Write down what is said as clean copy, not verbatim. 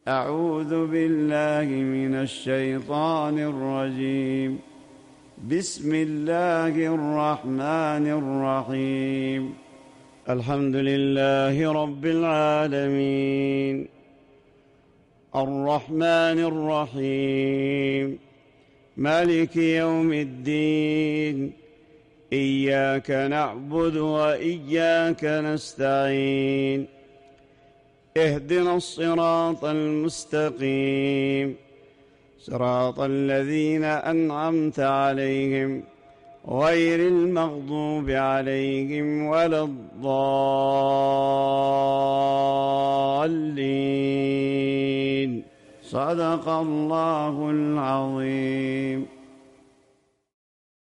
أعوذ بالله من الشيطان الرجيم. بسم الله الرحمن الرحيم. الحمد لله رب العالمين، الرحمن الرحيم، مالك يوم الدين، إياك نعبد وإياك نستعين، اهدنا الصراط المستقيم، صراط الذين أنعمت عليهم غير المغضوب عليهم ولا الضالين. صدق الله العظيم.